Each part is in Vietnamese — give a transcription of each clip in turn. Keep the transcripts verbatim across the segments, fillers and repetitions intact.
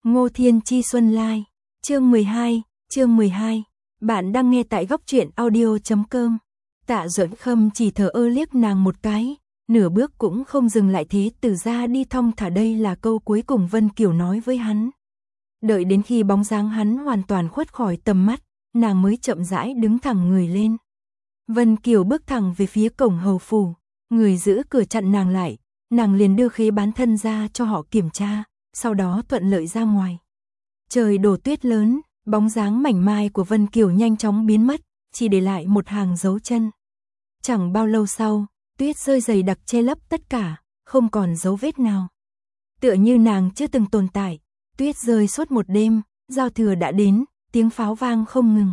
Ngô Thiên Chi Xuân Lai, chương mười hai, chương mười hai. Bạn đang nghe tại góc truyện audio chấm com. Tạ Duẫn Khâm chỉ thờ ơ liếc nàng một cái, nửa bước cũng không dừng lại. Thế Tử ra đi thong thả, đây là câu cuối cùng Vân Kiều nói với hắn. Đợi đến khi bóng dáng hắn hoàn toàn khuất khỏi tầm mắt, nàng mới chậm rãi đứng thẳng người lên. Vân Kiều bước thẳng về phía cổng hầu phủ, người giữ cửa chặn nàng lại, nàng liền đưa khế bán thân ra cho họ kiểm tra, sau đó thuận lợi ra ngoài. Trời đổ tuyết lớn, bóng dáng mảnh mai của Vân Kiều nhanh chóng biến mất, chỉ để lại một hàng dấu chân. Chẳng bao lâu sau, tuyết rơi dày đặc che lấp tất cả, không còn dấu vết nào. Tựa như nàng chưa từng tồn tại, tuyết rơi suốt một đêm, giao thừa đã đến, tiếng pháo vang không ngừng.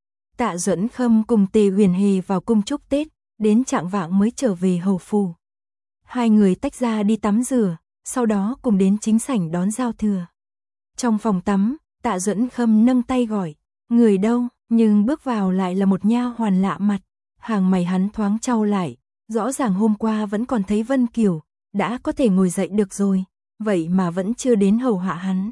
Tạ Duẫn Khâm cùng Tề Huyền Hề vào cung chúc Tết, đến chạng vạng mới trở về hầu phủ. Hai người tách ra đi tắm rửa, sau đó cùng đến chính sảnh đón giao thừa. Trong phòng tắm, Tạ Duẫn Khâm nâng tay gọi, người đâu, nhưng bước vào lại là một nha hoàn lạ mặt. Hàng mày hắn thoáng chau lại, rõ ràng hôm qua vẫn còn thấy Vân Kiều, đã có thể ngồi dậy được rồi, vậy mà vẫn chưa đến hầu hạ hắn.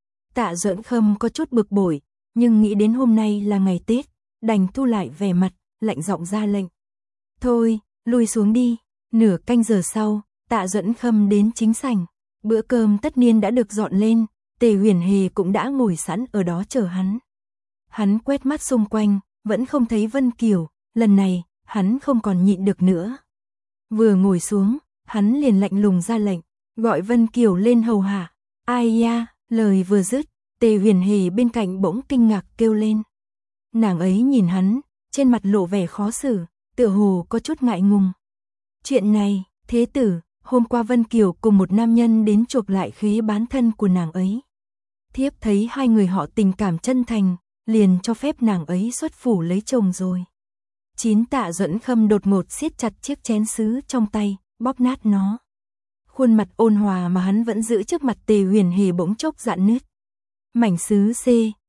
Tạ Duẫn Khâm có chút bực bội, nhưng nghĩ đến hôm nay là ngày Tết, đành thu lại vẻ mặt, lạnh giọng ra lệnh. Thôi, lui xuống đi. Nửa canh giờ sau, Tạ Duẫn Khâm đến chính sảnh, bữa cơm tất niên đã được dọn lên, Tề Huyền Hề cũng đã ngồi sẵn ở đó chờ hắn. Hắn quét mắt xung quanh, vẫn không thấy Vân Kiều, lần này, hắn không còn nhịn được nữa. Vừa ngồi xuống, hắn liền lạnh lùng ra lệnh, gọi Vân Kiều lên hầu hạ. Ai ya, lời vừa dứt, Tề Huyền Hề bên cạnh bỗng kinh ngạc kêu lên. Nàng ấy nhìn hắn, trên mặt lộ vẻ khó xử, tựa hồ có chút ngại ngùng. Chuyện này, thế tử, hôm qua Vân Kiều cùng một nam nhân đến chuộc lại khế bán thân của nàng ấy. Thiếp thấy hai người họ tình cảm chân thành, liền cho phép nàng ấy xuất phủ lấy chồng rồi. Chín Tạ Duẫn Khâm đột ngột siết chặt chiếc chén sứ trong tay, bóp nát nó. Khuôn mặt ôn hòa mà hắn vẫn giữ trước mặt Tề Huyền Hề bỗng chốc rạn nứt. Mảnh sứ C,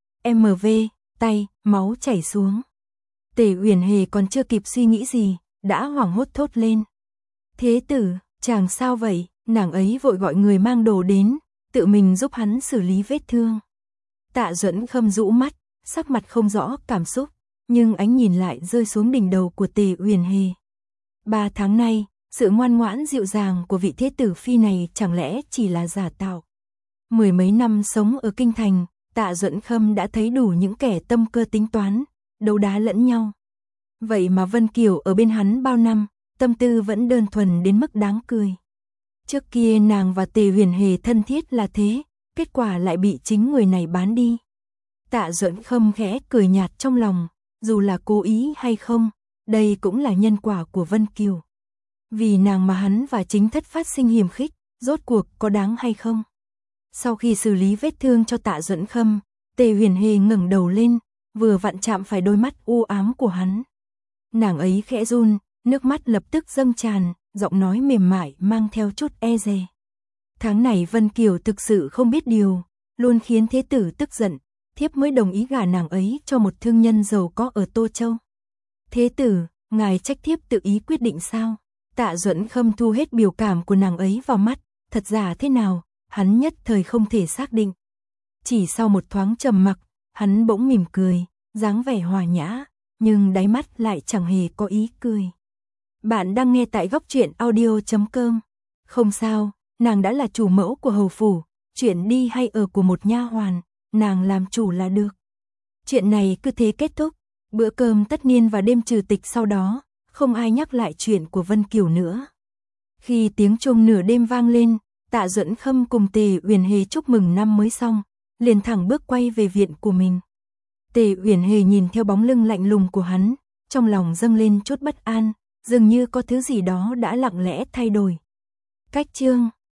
M V, tay, máu chảy xuống. Tề Huyền Hề còn chưa kịp suy nghĩ gì, đã hoảng hốt thốt lên. Thế tử, chàng sao vậy? Nàng ấy vội gọi người mang đồ đến, tự mình giúp hắn xử lý vết thương. Tạ Duẫn Khâm rũ mắt, sắc mặt không rõ cảm xúc, nhưng ánh nhìn lại rơi xuống đỉnh đầu của Tề Huyền Hề. Ba tháng nay, sự ngoan ngoãn dịu dàng của vị thế tử phi này chẳng lẽ chỉ là giả tạo? Mười mấy năm sống ở kinh thành, Tạ Duẫn Khâm đã thấy đủ những kẻ tâm cơ tính toán, đấu đá lẫn nhau. Vậy mà Vân Kiều ở bên hắn bao năm, tâm tư vẫn đơn thuần đến mức đáng cười. Trước kia nàng và Tề Huyền Hề thân thiết là thế, kết quả lại bị chính người này bán đi. Tạ Duẫn Khâm khẽ cười nhạt trong lòng, dù là cố ý hay không, đây cũng là nhân quả của Vân Kiều. Vì nàng mà hắn và chính thất phát sinh hiềm khích, rốt cuộc có đáng hay không? Sau khi xử lý vết thương cho Tạ Duẫn Khâm, Tề Huyền Hề ngẩng đầu lên, vừa vặn chạm phải đôi mắt u ám của hắn. Nàng ấy khẽ run, nước mắt lập tức dâng tràn, giọng nói mềm mại mang theo chút e dè. Tháng này Vân Kiều thực sự không biết điều, luôn khiến thế tử tức giận, thiếp mới đồng ý gả nàng ấy cho một thương nhân giàu có ở Tô Châu. Thế tử, ngài trách thiếp tự ý quyết định sao? Tạ Duẫn Khâm thu hết biểu cảm của nàng ấy vào mắt, thật giả thế nào, hắn nhất thời không thể xác định. Chỉ sau một thoáng trầm mặc, hắn bỗng mỉm cười, dáng vẻ hòa nhã, nhưng đáy mắt lại chẳng hề có ý cười. Bạn đang nghe tại góc truyện audio chấm com. Không sao, nàng đã là chủ mẫu của hầu phủ, chuyện đi hay ở của một nha hoàn, nàng làm chủ là được. Chuyện này cứ thế kết thúc, bữa cơm tất niên và đêm trừ tịch sau đó, không ai nhắc lại chuyện của Vân Kiều nữa. Khi tiếng chuông nửa đêm vang lên, Tạ Duẫn Khâm cùng Tề Huyền Hề chúc mừng năm mới xong, liền thẳng bước quay về viện của mình. Tề Huyền Hề nhìn theo bóng lưng lạnh lùng của hắn, trong lòng dâng lên chút bất an, dường như có thứ gì đó đã lặng lẽ thay đổi. Cách chương